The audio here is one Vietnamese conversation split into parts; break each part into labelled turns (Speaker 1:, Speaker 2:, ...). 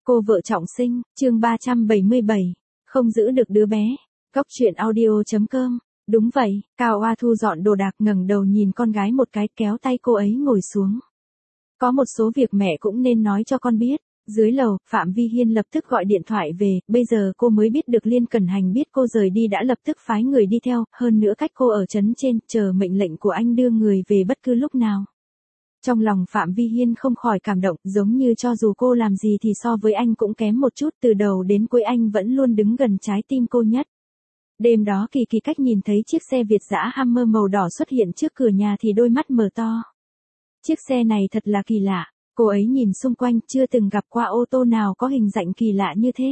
Speaker 1: Cô vợ trọng sinh, chương 377, không giữ được đứa bé. Góc truyện audio.com. Đúng vậy, Cao Oa thu dọn đồ đạc ngẩng đầu nhìn con gái một cái, kéo tay cô ấy ngồi xuống. Có một số việc mẹ cũng nên nói cho con biết. Dưới lầu, Phạm Vi Hiên lập tức gọi điện thoại về, bây giờ cô mới biết được Liên Cẩn Hành biết cô rời đi đã lập tức phái người đi theo, hơn nữa cách cô ở trấn trên, chờ mệnh lệnh của anh đưa người về bất cứ lúc nào. Trong lòng Phạm Vi Hiên không khỏi cảm động, giống như cho dù cô làm gì thì so với anh cũng kém một chút, từ đầu đến cuối anh vẫn luôn đứng gần trái tim cô nhất. Đêm đó Kỳ Kỳ Cách nhìn thấy chiếc xe Việt dã Hammer màu đỏ xuất hiện trước cửa nhà thì đôi mắt mở to. Chiếc xe này thật là kỳ lạ, cô ấy nhìn xung quanh chưa từng gặp qua ô tô nào có hình dạng kỳ lạ như thế.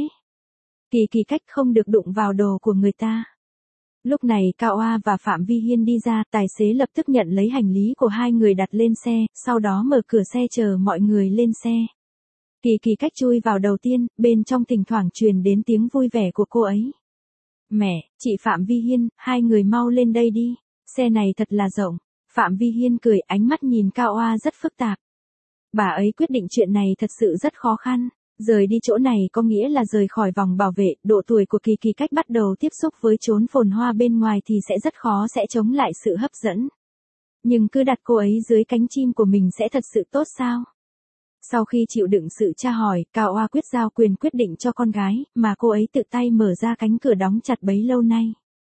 Speaker 1: Kỳ Kỳ Cách không được đụng vào đồ của người ta. Lúc này Cao Oa và Phạm Vi Hiên đi ra, tài xế lập tức nhận lấy hành lý của hai người đặt lên xe, sau đó mở cửa xe chờ mọi người lên xe. Kỳ Kỳ Cách chui vào đầu tiên, bên trong thỉnh thoảng truyền đến tiếng vui vẻ của cô ấy. Mẹ, chị Phạm Vi Hiên, hai người mau lên đây đi, xe này thật là rộng. Phạm Vi Hiên cười, ánh mắt nhìn Cao Oa rất phức tạp. Bà ấy quyết định chuyện này thật sự rất khó khăn. Rời đi chỗ này có nghĩa là rời khỏi vòng bảo vệ, độ tuổi của Kỳ Kỳ Cách bắt đầu tiếp xúc với chốn phồn hoa bên ngoài thì sẽ rất khó sẽ chống lại sự hấp dẫn. Nhưng cứ đặt cô ấy dưới cánh chim của mình sẽ thật sự tốt sao? Sau khi chịu đựng sự tra hỏi, Cao Oa quyết giao quyền quyết định cho con gái, mà cô ấy tự tay mở ra cánh cửa đóng chặt bấy lâu nay.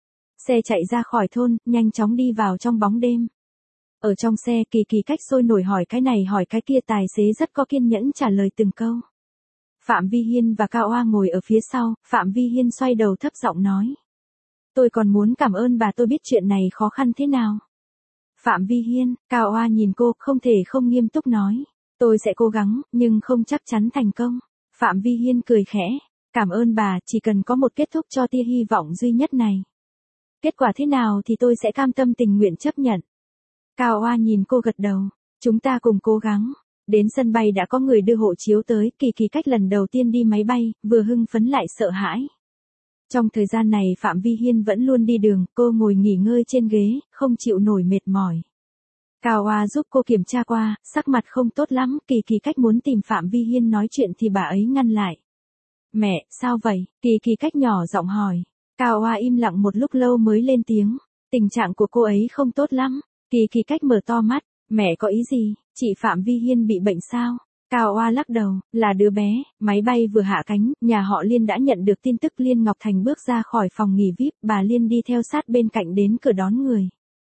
Speaker 1: Xe chạy ra khỏi thôn, nhanh chóng đi vào trong bóng đêm. Ở trong xe Kỳ Kỳ Cách sôi nổi hỏi cái này hỏi cái kia, tài xế rất có kiên nhẫn trả lời từng câu. Phạm Vi Hiên và Cao Oa ngồi ở phía sau, Phạm Vi Hiên xoay đầu thấp giọng nói. Tôi còn muốn cảm ơn bà, tôi biết chuyện này khó khăn thế nào. Phạm Vi Hiên, Cao Oa nhìn cô, không thể không nghiêm túc nói. Tôi sẽ cố gắng, nhưng không chắc chắn thành công. Phạm Vi Hiên cười khẽ. Cảm ơn bà, chỉ cần có một kết thúc cho tia hy vọng duy nhất này. Kết quả thế nào thì tôi sẽ cam tâm tình nguyện chấp nhận. Cao Oa nhìn cô gật đầu. Chúng ta cùng cố gắng. Đến sân bay đã có người đưa hộ chiếu tới, Kỳ Kỳ Cách lần đầu tiên đi máy bay, vừa hưng phấn lại sợ hãi. Trong thời gian này Phạm Vi Hiên vẫn luôn đi đường, cô ngồi nghỉ ngơi trên ghế, không chịu nổi mệt mỏi. Cao Oa giúp cô kiểm tra qua, sắc mặt không tốt lắm, Kỳ Kỳ Cách muốn tìm Phạm Vi Hiên nói chuyện thì bà ấy ngăn lại. Mẹ, sao vậy? Kỳ Kỳ Cách nhỏ giọng hỏi. Cao Oa im lặng một lúc lâu mới lên tiếng. Tình trạng của cô ấy không tốt lắm. Kỳ Kỳ Cách mở to mắt. Mẹ có ý gì? Chị Phạm Vi Hiên bị bệnh sao? Cao Oa lắc đầu, là đứa bé. Máy bay vừa hạ cánh, nhà họ Liên đã nhận được tin tức. Liên Ngọc Thành bước ra khỏi phòng nghỉ VIP, bà Liên đi theo sát bên cạnh đến cửa đón người.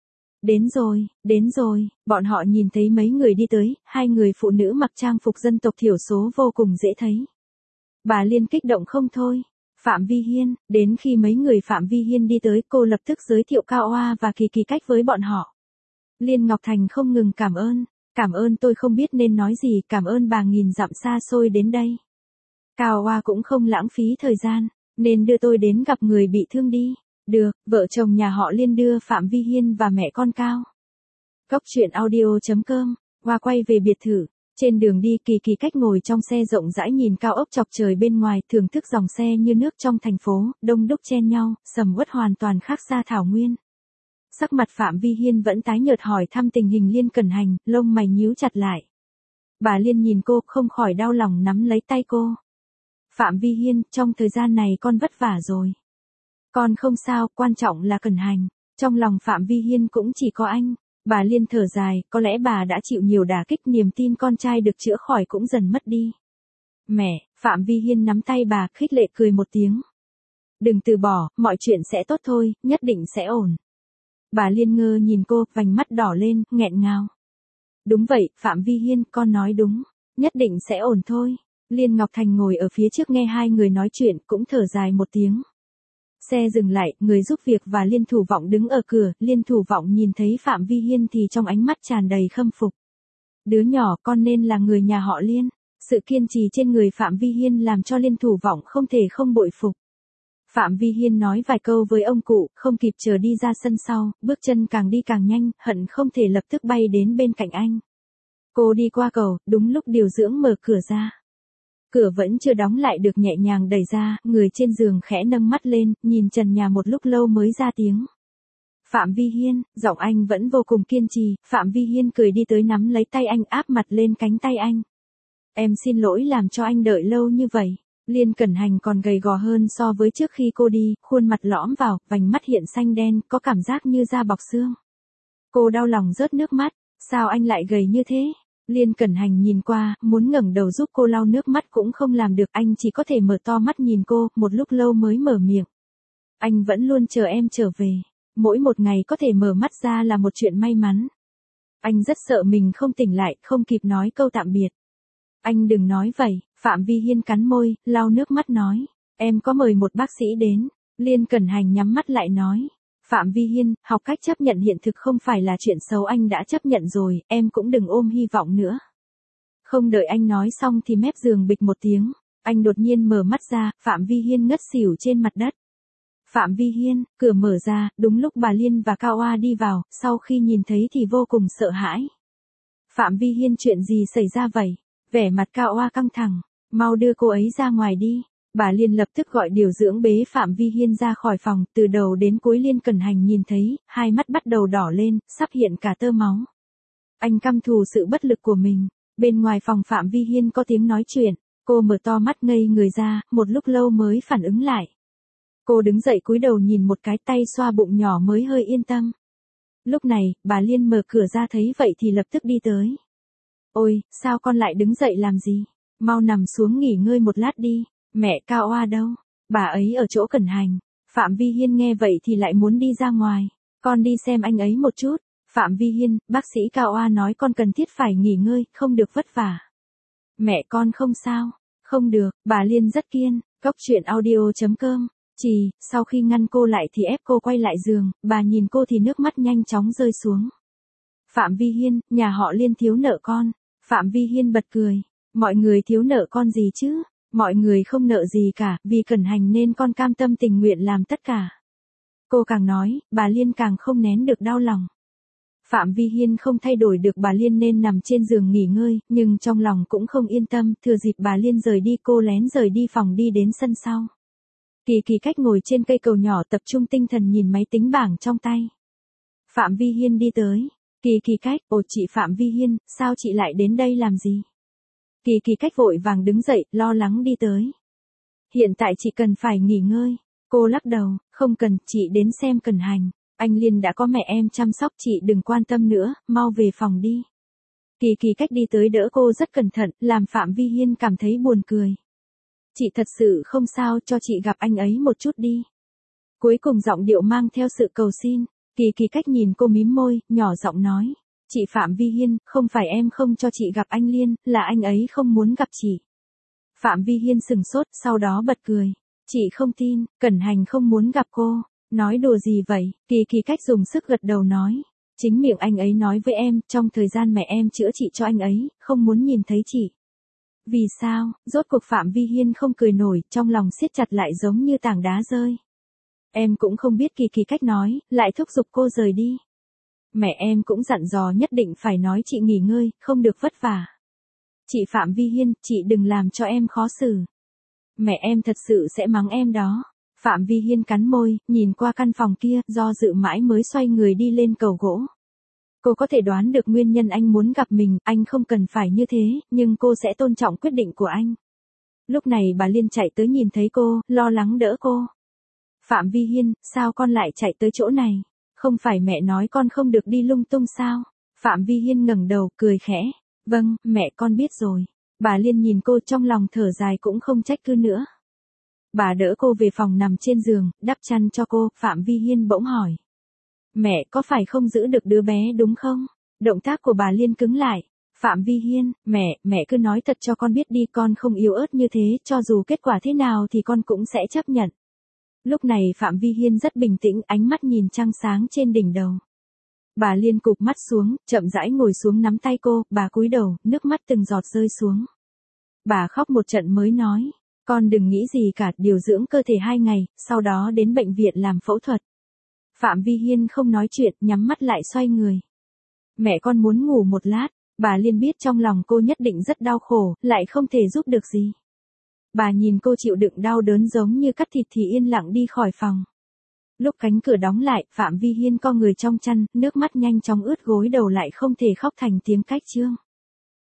Speaker 1: Đến rồi, bọn họ nhìn thấy mấy người đi tới, hai người phụ nữ mặc trang phục dân tộc thiểu số vô cùng dễ thấy. Bà Liên kích động không thôi. Phạm Vi Hiên, đến khi mấy người Phạm Vi Hiên đi tới, cô lập tức giới thiệu Cao Oa và Kỳ Kỳ Cách với bọn họ. Liên Ngọc Thành không ngừng cảm ơn tôi không biết nên nói gì, cảm ơn bà nghìn dặm xa xôi đến đây. Cao Oa cũng không lãng phí thời gian, nên đưa tôi đến gặp người bị thương đi. Được, vợ chồng nhà họ Liên đưa Phạm Vi Hiên và mẹ con Cao. Góc truyện audio.com, Oa quay về biệt thự. Trên đường đi Kỳ Kỳ Cách ngồi trong xe rộng rãi nhìn cao ốc chọc trời bên ngoài, thưởng thức dòng xe như nước trong thành phố, đông đúc chen nhau, sầm uất hoàn toàn khác xa thảo nguyên. Sắc mặt Phạm Vi Hiên vẫn tái nhợt hỏi thăm tình hình Liên Cẩn Hành, lông mày nhíu chặt lại. Bà Liên nhìn cô, không khỏi đau lòng nắm lấy tay cô. Phạm Vi Hiên, trong thời gian này con vất vả rồi. Con không sao, quan trọng là Cẩn Hành. Trong lòng Phạm Vi Hiên cũng chỉ có anh. Bà Liên thở dài, có lẽ bà đã chịu nhiều đả kích, niềm tin con trai được chữa khỏi cũng dần mất đi. Mẹ, Phạm Vi Hiên nắm tay bà, khích lệ cười một tiếng. Đừng từ bỏ, mọi chuyện sẽ tốt thôi, nhất định sẽ ổn. Bà Liên ngơ nhìn cô, vành mắt đỏ lên, nghẹn ngào. Đúng vậy, Phạm Vi Hiên, con nói đúng, nhất định sẽ ổn thôi. Liên Ngọc Thành ngồi ở phía trước nghe hai người nói chuyện, cũng thở dài một tiếng. Xe dừng lại, người giúp việc và Liên Thủ Vọng đứng ở cửa, Liên Thủ Vọng nhìn thấy Phạm Vi Hiên thì trong ánh mắt tràn đầy khâm phục. Đứa nhỏ con nên là người nhà họ Liên. Sự kiên trì trên người Phạm Vi Hiên làm cho Liên Thủ Vọng không thể không bội phục. Phạm Vi Hiên nói vài câu với ông cụ, không kịp chờ đi ra sân sau, bước chân càng đi càng nhanh, hận không thể lập tức bay đến bên cạnh anh. Cô đi qua cầu, đúng lúc điều dưỡng mở cửa ra. Cửa vẫn chưa đóng lại được nhẹ nhàng đẩy ra, người trên giường khẽ nâng mắt lên, nhìn trần nhà một lúc lâu mới ra tiếng. Phạm Vi Hiên, giọng anh vẫn vô cùng kiên trì, Phạm Vi Hiên cười đi tới nắm lấy tay anh áp mặt lên cánh tay anh. Em xin lỗi làm cho anh đợi lâu như vậy. Liên Cẩn Hành còn gầy gò hơn so với trước khi cô đi, khuôn mặt lõm vào, vành mắt hiện xanh đen, có cảm giác như da bọc xương. Cô đau lòng rớt nước mắt, sao anh lại gầy như thế? Liên Cẩn Hành nhìn qua, muốn ngẩng đầu giúp cô lau nước mắt cũng không làm được, anh chỉ có thể mở to mắt nhìn cô, một lúc lâu mới mở miệng. Anh vẫn luôn chờ em trở về, mỗi một ngày có thể mở mắt ra là một chuyện may mắn. Anh rất sợ mình không tỉnh lại, không kịp nói câu tạm biệt. Anh đừng nói vậy, Phạm Vi Hiên cắn môi, lau nước mắt nói. Em có mời một bác sĩ đến. Liên Cẩn Hành nhắm mắt lại nói. Phạm Vi Hiên, học cách chấp nhận hiện thực không phải là chuyện xấu, anh đã chấp nhận rồi, em cũng đừng ôm hy vọng nữa. Không đợi anh nói xong thì mép giường bịch một tiếng. Anh đột nhiên mở mắt ra, Phạm Vi Hiên ngất xỉu trên mặt đất. Phạm Vi Hiên, cửa mở ra, đúng lúc bà Liên và Cao Oa đi vào, sau khi nhìn thấy thì vô cùng sợ hãi. Phạm Vi Hiên, chuyện gì xảy ra vậy? Vẻ mặt Cao Oa căng thẳng, mau đưa cô ấy ra ngoài đi. Bà Liên lập tức gọi điều dưỡng bế Phạm Vi Hiên ra khỏi phòng, từ đầu đến cuối Liên Cẩn Hành nhìn thấy, hai mắt bắt đầu đỏ lên, sắp hiện cả tơ máu. Anh căm thù sự bất lực của mình. Bên ngoài phòng Phạm Vi Hiên có tiếng nói chuyện, cô mở to mắt ngây người ra, một lúc lâu mới phản ứng lại. Cô đứng dậy cúi đầu nhìn một cái, tay xoa bụng nhỏ mới hơi yên tâm. Lúc này, bà Liên mở cửa ra thấy vậy thì lập tức đi tới. Ôi, sao con lại đứng dậy làm gì? Mau nằm xuống nghỉ ngơi một lát đi. Mẹ Cao Oa đâu? Bà ấy ở chỗ Cẩn Hành. Phạm Vi Hiên nghe vậy thì lại muốn đi ra ngoài. Con đi xem anh ấy một chút. Phạm Vi Hiên, bác sĩ Cao Oa nói con cần thiết phải nghỉ ngơi, không được vất vả. Mẹ con không sao. Không được, bà Liên rất kiên. Cốc truyện audio.com. Sau khi ngăn cô lại thì ép cô quay lại giường, bà nhìn cô thì nước mắt nhanh chóng rơi xuống. Phạm Vi Hiên, nhà họ Liên thiếu nợ con. Phạm Vi Hiên bật cười. Mọi người thiếu nợ con gì chứ? Mọi người không nợ gì cả, vì Cẩn Hành nên con cam tâm tình nguyện làm tất cả. Cô càng nói, bà Liên càng không nén được đau lòng. Phạm Vi Hiên không thay đổi được bà Liên nên nằm trên giường nghỉ ngơi, nhưng trong lòng cũng không yên tâm, thừa dịp bà Liên rời đi cô lén rời đi phòng đi đến sân sau. Kỳ Kỳ Cách ngồi trên cây cầu nhỏ tập trung tinh thần nhìn máy tính bảng trong tay. Phạm Vi Hiên đi tới. Kỳ Kỳ Cách, ồ chị Phạm Vi Hiên, sao chị lại đến đây làm gì? Kỳ Kỳ Cách vội vàng đứng dậy, lo lắng đi tới. Hiện tại chị cần phải nghỉ ngơi. Cô lắc đầu, không cần, chị đến xem Cẩn Hành. Anh Liên đã có mẹ em chăm sóc, chị đừng quan tâm nữa, mau về phòng đi. Kỳ Kỳ Cách đi tới đỡ cô rất cẩn thận, làm Phạm Vi Hiên cảm thấy buồn cười. Chị thật sự không sao, cho chị gặp anh ấy một chút đi. Cuối cùng giọng điệu mang theo sự cầu xin. Kỳ Kỳ Cách nhìn cô mím môi, nhỏ giọng nói. Chị Phạm Vi Hiên, không phải em không cho chị gặp anh Liên, là anh ấy không muốn gặp chị. Phạm Vi Hiên sừng sốt, sau đó bật cười. Chị không tin, Cẩn Hành không muốn gặp cô. Nói đùa gì vậy? Kỳ Kỳ Cách dùng sức gật đầu nói. Chính miệng anh ấy nói với em, trong thời gian mẹ em chữa trị cho anh ấy, không muốn nhìn thấy chị. Vì sao? Rốt cuộc Phạm Vi Hiên không cười nổi, trong lòng siết chặt lại giống như tảng đá rơi. Em cũng không biết. Kỳ Kỳ Cách nói, lại thúc giục cô rời đi. Mẹ em cũng dặn dò nhất định phải nói chị nghỉ ngơi, không được vất vả. Chị Phạm Vi Hiên, chị đừng làm cho em khó xử. Mẹ em thật sự sẽ mắng em đó. Phạm Vi Hiên cắn môi, nhìn qua căn phòng kia, do dự mãi mới xoay người đi lên cầu gỗ. Cô có thể đoán được nguyên nhân anh muốn gặp mình, anh không cần phải như thế, nhưng cô sẽ tôn trọng quyết định của anh. Lúc này bà Liên chạy tới nhìn thấy cô, lo lắng đỡ cô. Phạm Vi Hiên, sao con lại chạy tới chỗ này? Không phải mẹ nói con không được đi lung tung sao? Phạm Vi Hiên ngẩng đầu, cười khẽ. Vâng, mẹ con biết rồi. Bà Liên nhìn cô trong lòng thở dài cũng không trách cứ nữa. Bà đỡ cô về phòng nằm trên giường, đắp chăn cho cô, Phạm Vi Hiên bỗng hỏi. Mẹ có phải không giữ được đứa bé đúng không? Động tác của bà Liên cứng lại. Phạm Vi Hiên, mẹ cứ nói thật cho con biết đi, con không yếu ớt như thế, cho dù kết quả thế nào thì con cũng sẽ chấp nhận. Lúc này Phạm Vi Hiên rất bình tĩnh, ánh mắt nhìn trăng sáng trên đỉnh đầu. Bà Liên cụp mắt xuống, chậm rãi ngồi xuống nắm tay cô, bà cúi đầu, nước mắt từng giọt rơi xuống. Bà khóc một trận mới nói, con đừng nghĩ gì cả, điều dưỡng cơ thể 2 ngày, sau đó đến bệnh viện làm phẫu thuật. Phạm Vi Hiên không nói chuyện, nhắm mắt lại xoay người. Mẹ con muốn ngủ một lát. Bà Liên biết trong lòng cô nhất định rất đau khổ, lại không thể giúp được gì. Bà nhìn cô chịu đựng đau đớn giống như cắt thịt thì yên lặng đi khỏi phòng. Lúc cánh cửa đóng lại, Phạm Vi Hiên co người trong chăn, nước mắt nhanh chóng ướt gối đầu lại không thể khóc thành tiếng cách chương.